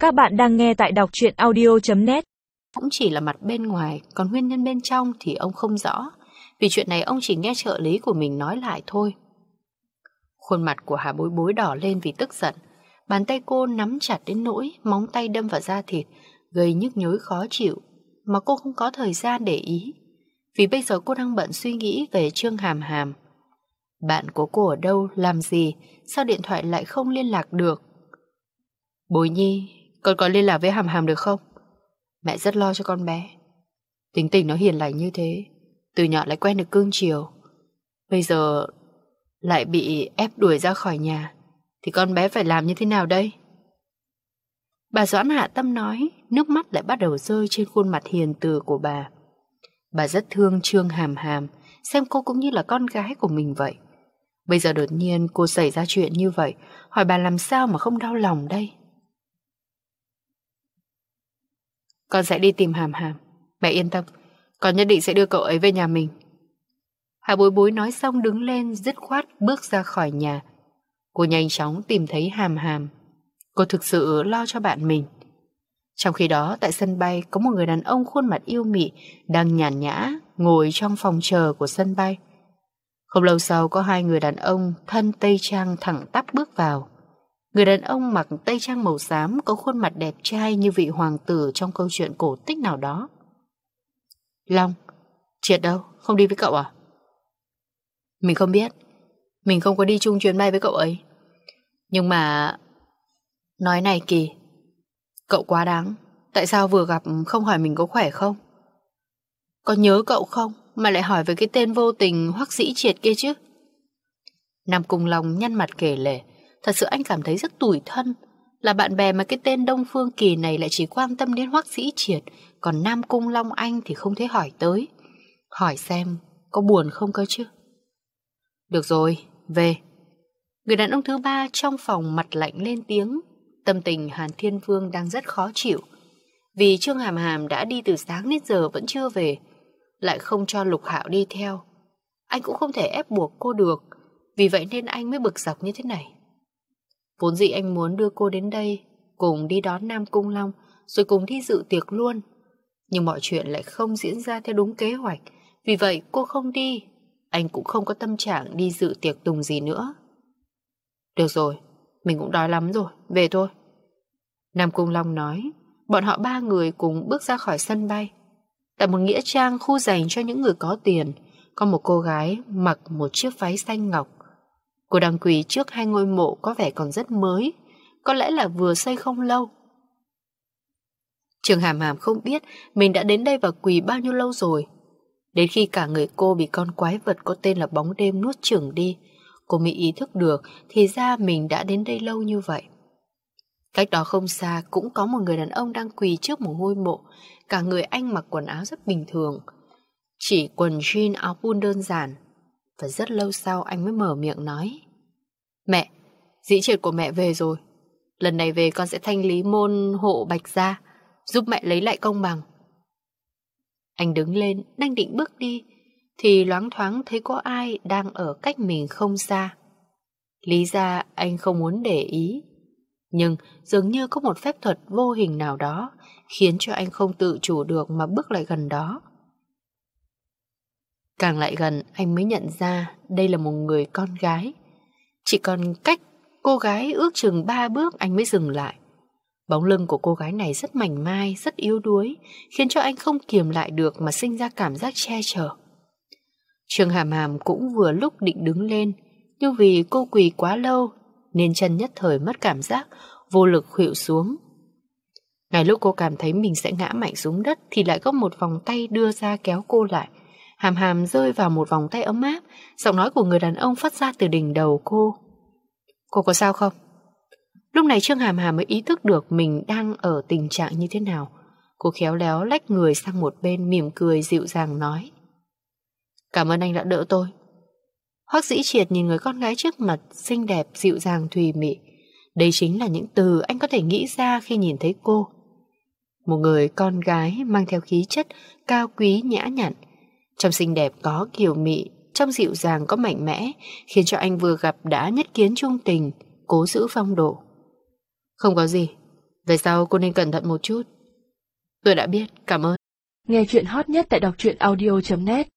Các bạn đang nghe tại đọc truyện audio.net. Cũng chỉ là mặt bên ngoài, còn nguyên nhân bên trong thì ông không rõ. Vì chuyện này ông chỉ nghe trợ lý của mình nói lại thôi. Khuôn mặt của Hà Bối Bối đỏ lên vì tức giận. Bàn tay cô nắm chặt đến nỗi móng tay đâm vào da thịt, gây nhức nhối khó chịu, mà cô không có thời gian để ý. Vì bây giờ cô đang bận suy nghĩ về Trương Hàm Hàm. Bạn của cô ở đâu, làm gì, sao điện thoại lại không liên lạc được? Bối Nhi, con có liên lạc với Hàm Hàm được không? Mẹ rất lo cho con bé. Tính tình nó hiền lành như thế, từ nhỏ lại quen được cưng chiều, bây giờ lại bị ép đuổi ra khỏi nhà, thì con bé phải làm như thế nào đây? Bà Doãn hạ tâm nói, nước mắt lại bắt đầu rơi trên khuôn mặt hiền từ của bà. Bà rất thương Trương Hàm Hàm, xem cô cũng như là con gái của mình vậy. Bây giờ đột nhiên cô xảy ra chuyện như vậy, hỏi bà làm sao mà không đau lòng đây? Con sẽ đi tìm Hàm Hàm, mẹ yên tâm, con nhất định sẽ đưa cậu ấy về nhà mình. Hà Bối Bối nói xong đứng lên dứt khoát bước ra khỏi nhà. Cô nhanh chóng tìm thấy Hàm Hàm. Cô thực sự lo cho bạn mình. Trong khi đó tại sân bay có một người đàn ông khuôn mặt yêu mị đang nhàn nhã ngồi trong phòng chờ của sân bay. Không lâu sau có hai người đàn ông thân tây trang thẳng tắp bước vào. Người đàn ông mặc tây trang màu xám có khuôn mặt đẹp trai như vị hoàng tử trong câu chuyện cổ tích nào đó. Long, Triệt đâu? Không đi với cậu à? Mình không biết. Mình không có đi chung chuyến bay với cậu ấy. Nhưng mà... Nói này Kỳ, cậu quá đáng. Tại sao vừa gặp không hỏi mình có khỏe không? Có nhớ cậu không mà lại hỏi về cái tên vô tình Hoắc Dĩ Triệt kia chứ? Nam Cung Long nhăn mặt kể lể. Thật sự anh cảm thấy rất tủi thân. Là bạn bè mà cái tên Đông Phương Kỳ này lại chỉ quan tâm đến Hoắc Dĩ Triệt, còn Nam Cung Long anh thì không thấy hỏi tới. Hỏi xem có buồn không cơ chứ? Được rồi, về. Người đàn ông thứ ba trong phòng mặt lạnh lên tiếng. Tâm tình Hàn Thiên Vương đang rất khó chịu. Vì Trương Hàm Hàm đã đi từ sáng đến giờ vẫn chưa về, lại không cho Lục Hạo đi theo. Anh cũng không thể ép buộc cô được. Vì vậy nên anh mới bực dọc như thế này. Vốn dĩ anh muốn đưa cô đến đây, cùng đi đón Nam Cung Long, rồi cùng đi dự tiệc luôn. Nhưng mọi chuyện lại không diễn ra theo đúng kế hoạch. Vì vậy cô không đi. Anh cũng không có tâm trạng đi dự tiệc tùng gì nữa. Được rồi, mình cũng đói lắm rồi, về thôi. Nam Cung Long nói. Bọn họ ba người cùng bước ra khỏi sân bay. Tại một nghĩa trang khu dành cho những người có tiền, có một cô gái mặc một chiếc váy xanh ngọc. Cô đang quỳ trước hai ngôi mộ có vẻ còn rất mới, có lẽ là vừa xây không lâu. Trương Hàm Hàm không biết mình đã đến đây và quỳ bao nhiêu lâu rồi. Đến khi cả người cô bị con quái vật có tên là bóng đêm nuốt chửng đi, cô mới ý thức được thì ra mình đã đến đây lâu như vậy. Cách đó không xa cũng có một người đàn ông đang quỳ trước một ngôi mộ. Cả người anh mặc quần áo rất bình thường, chỉ quần jean áo pun đơn giản. Và rất lâu sau anh mới mở miệng nói. Mẹ, Dĩ Triệt của mẹ về rồi. Lần này về con sẽ thanh lý môn hộ Bạch Gia, giúp mẹ lấy lại công bằng. Anh đứng lên đang định bước đi thì loáng thoáng thấy có ai đang ở cách mình không xa. Lý ra anh không muốn để ý, nhưng dường như có một phép thuật vô hình nào đó khiến cho anh không tự chủ được mà bước lại gần đó. Càng lại gần anh mới nhận ra đây là một người con gái. Chỉ còn cách cô gái ước chừng 3 bước anh mới dừng lại. Bóng lưng của cô gái này rất mảnh mai, rất yếu đuối, khiến cho anh không kiềm lại được mà sinh ra cảm giác che chở. Trương Hàm Hàm cũng vừa lúc định đứng lên, nhưng vì cô quỳ quá lâu nên chân nhất thời mất cảm giác, vô lực khuỵu xuống. Ngay lúc cô cảm thấy mình sẽ ngã mạnh xuống đất thì lại có một vòng tay đưa ra kéo cô lại. Hàm Hàm rơi vào một vòng tay ấm áp, giọng nói của người đàn ông phát ra từ đỉnh đầu cô. Cô có sao không? Lúc này Trương Hàm Hàm mới ý thức được mình đang ở tình trạng như thế nào. Cô khéo léo lách người sang một bên, mỉm cười dịu dàng nói. Cảm ơn anh đã đỡ tôi. Hoắc Dĩ Triệt nhìn người con gái trước mặt, xinh đẹp, dịu dàng, thùy mị. Đây chính là những từ anh có thể nghĩ ra khi nhìn thấy cô. Một người con gái mang theo khí chất cao quý nhã nhặn, trong xinh đẹp có kiều mị, trong dịu dàng có mạnh mẽ, khiến cho anh vừa gặp đã nhất kiến trung tình, cố giữ phong độ. Không có gì, Về sau cô nên cẩn thận một chút. Tôi đã biết, cảm ơn. Nghe chuyện hot nhất tại đọc truyện audio.net